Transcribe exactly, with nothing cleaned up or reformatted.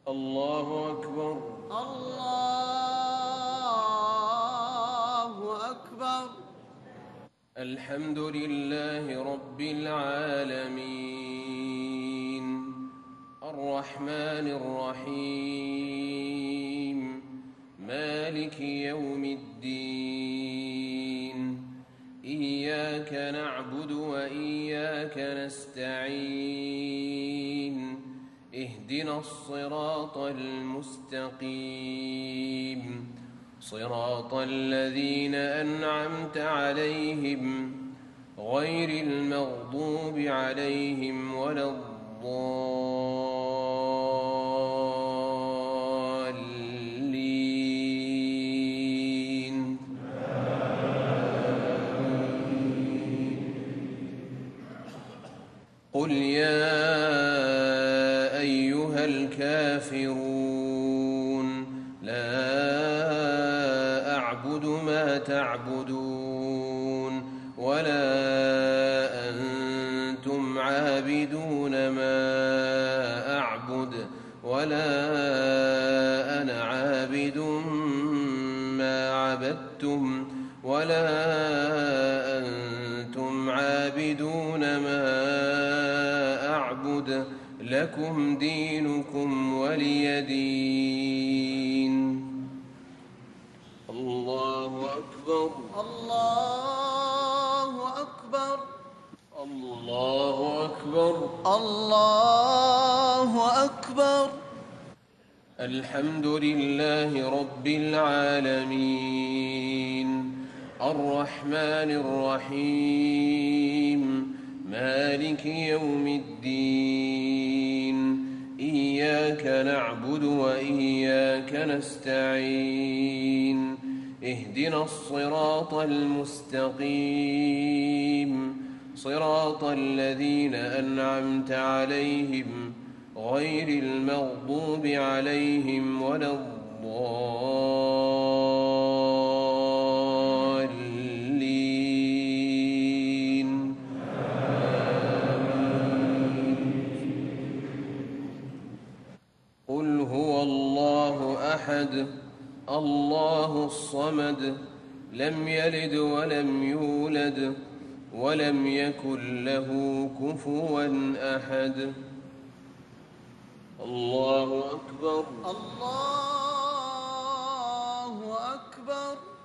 الله أكبر. الله أكبر. الحمد لله رب العالمين الرحمن الرحيم مالك يوم الدين إياك نعبد وإياك نستعين اهدنا الصراط المستقيم صراط الذين أنعمت عليهم غير المغضوب عليهم ولا الضالين. قل يا أيها الكافرون لا أعبد ما تعبدون ولا أنتم عابدون ما أعبد ولا أنا عابد ما عبدتم ولا أنتم عابدون ما أعبد لكم دينكم ولي دين. الله أكبر. الله أكبر. الله أكبر. الله أكبر. الحمد لله رب العالمين الرحمن الرحيم مالك يوم الدين إياك نعبد وإياك نستعين اهدنا الصراط المستقيم صراط الذين أنعمت عليهم غير المغضوب عليهم ولا الضالين. قل هو الله أحد الله الصمد لم يلد ولم يولد ولم يكن له كفوا أحد. الله أكبر. الله أكبر.